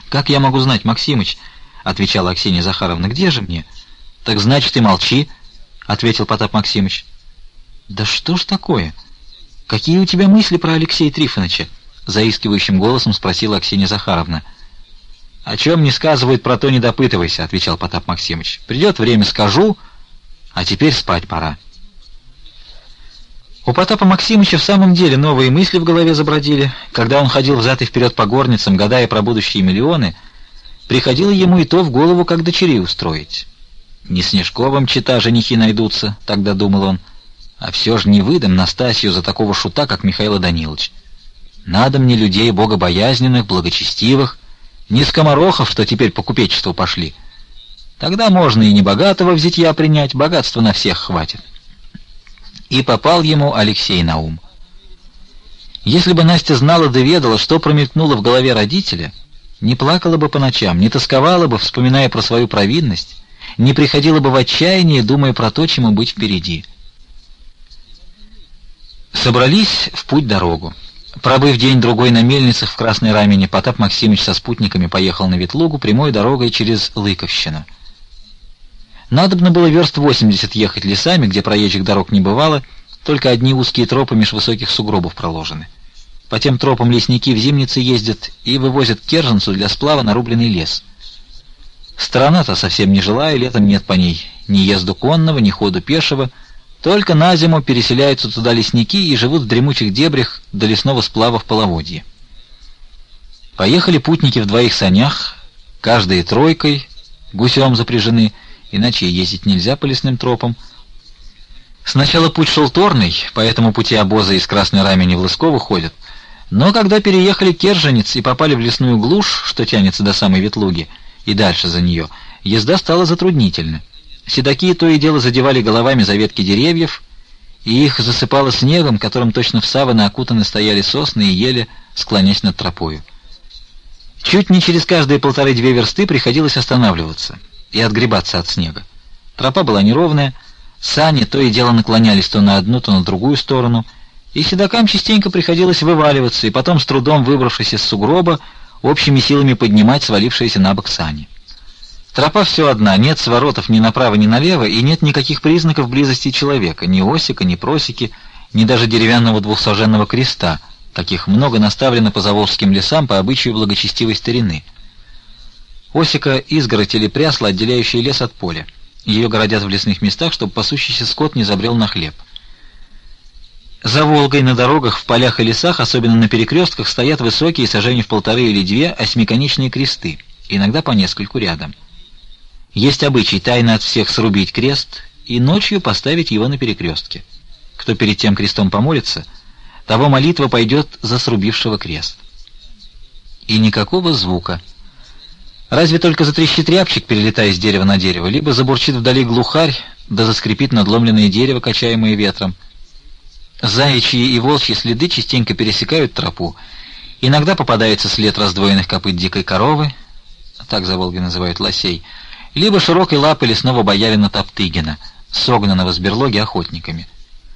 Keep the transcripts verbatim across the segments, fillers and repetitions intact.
«Как я могу знать, Максимыч?» — отвечала Аксинья Захаровна. «Где же мне?» «Так значит, и молчи», — ответил Потап Максимыч. «Да что ж такое? Какие у тебя мысли про Алексея Трифоныча?» — заискивающим голосом спросила Аксинья Захаровна. «О чем не сказывают, про то не допытывайся», — отвечал Потап Максимыч. «Придет время, скажу, а теперь спать пора». У Потапа Максимыча в самом деле новые мысли в голове забродили. Когда он ходил взад и вперед по горницам, гадая про будущие миллионы, приходило ему и то в голову, как дочерей устроить. «Не Снежковым чета женихи найдутся», — тогда думал он, «а все же не выдам Настасью за такого шута, как Михаил Данилович. Надо мне людей богобоязненных, благочестивых, не скоморохов, что теперь по купечеству пошли. Тогда можно и небогатого в зятья принять, богатства на всех хватит». И попал ему Алексей на ум. Если бы Настя знала да ведала, что промелькнуло в голове родителя, не плакала бы по ночам, не тосковала бы, вспоминая про свою провинность, не приходила бы в отчаяние, думая про то, чему быть впереди. Собрались в путь-дорогу. Пробыв день-другой на мельницах в Красной Рамене, Потап Максимыч со спутниками поехал на Ветлугу прямой дорогой через Лыковщину. Надобно было верст восемьдесят ехать лесами, где проезжих дорог не бывало, только одни узкие тропы меж высоких сугробов проложены. По тем тропам лесники в зимнице ездят и вывозят к Керженцу для сплава нарубленный лес. Страна-то совсем не жилая, летом нет по ней ни езду конного, ни ходу пешего, только на зиму переселяются туда лесники и живут в дремучих дебрях до лесного сплава в половодье. Поехали путники в двоих санях, каждые тройкой, гусем запряжены, иначе ездить нельзя по лесным тропам. Сначала путь шел торный, по этому пути обозы из Красной Рамени в Лысково ходят, но когда переехали Керженец и попали в лесную глушь, что тянется до самой Ветлуги, и дальше за нее, езда стала затруднительна. Седаки то и дело задевали головами за ветки деревьев, и их засыпало снегом, которым точно в саваны окутаны стояли сосны и ели, склонясь над тропою. Чуть не через каждые полторы-две версты приходилось останавливаться и отгребаться от снега. Тропа была неровная, сани то и дело наклонялись то на одну, то на другую сторону, и седокам частенько приходилось вываливаться, и потом, с трудом выбравшись из сугроба, общими силами поднимать свалившиеся на бок сани. Тропа все одна, нет своротов ни направо, ни налево, и нет никаких признаков близости человека, ни осика, ни просеки, ни даже деревянного двухсаженного креста, каких много наставлено по заволжским лесам по обычаю благочестивой старины. Осика — изгородь или прясло, отделяющая лес от поля. Ее городят в лесных местах, чтобы пасущийся скот не забрел на хлеб. За Волгой на дорогах, в полях и лесах, особенно на перекрестках, стоят высокие, сажени в полторы или две, осьмиконечные кресты, иногда по нескольку рядом. Есть обычай тайно от всех срубить крест и ночью поставить его на перекрестке. Кто перед тем крестом помолится, того молитва пойдет за срубившего крест. И никакого звука. Разве только затрещит рябчик, перелетая с дерева на дерево, либо забурчит вдали глухарь, да заскрипит надломленное дерево, качаемое ветром. Заячьи и волчьи следы частенько пересекают тропу. Иногда попадается след раздвоенных копыт дикой коровы, так за Волгой называют лосей, либо широкой лапы лесного боярина Топтыгина, согнанного с берлоги охотниками.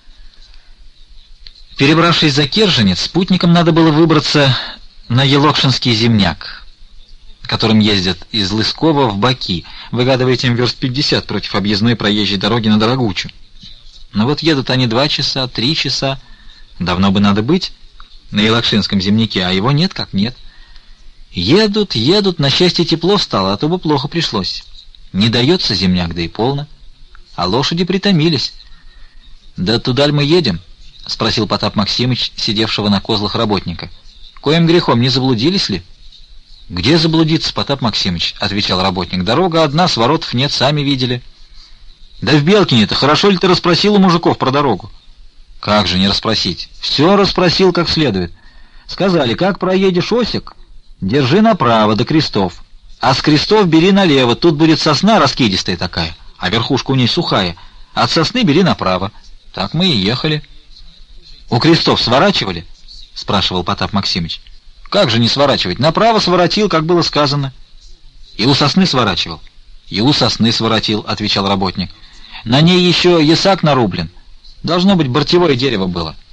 Перебравшись за Керженец, спутникам надо было выбраться на Елокшинский земняк, которым ездят из Лыскова в Баки, выгадывая им верст пятьдесят против объездной проезжей дороги на Дорогучу. Но вот едут они два часа, три часа, давно бы надо быть на Елокшинском земняке, а его нет как нет. Едут, едут, на счастье тепло стало, а то бы плохо пришлось. Не дается земняк, да и полно. А лошади притомились. «Да туда ли мы едем?» — спросил Потап Максимыч, сидевшего на козлах работника. «Коим грехом не заблудились ли?» «Где заблудиться, Потап Максимыч?» — отвечал работник. «Дорога одна, своротов нет, сами видели». «Да в Белкине-то хорошо ли ты расспросил у мужиков про дорогу?» «Как же не расспросить? Все расспросил как следует. Сказали, как проедешь осик, держи направо до крестов, а с крестов бери налево, тут будет сосна раскидистая такая, а верхушка у ней сухая, от сосны бери направо». Так мы и ехали. «У крестов сворачивали?» — спрашивал Потап Максимыч. «Как же не сворачивать? Направо своротил, как было сказано». «И у сосны сворачивал?» «И у сосны своротил», — отвечал работник. «На ней еще ясак нарублен. Должно быть, бортевое дерево было».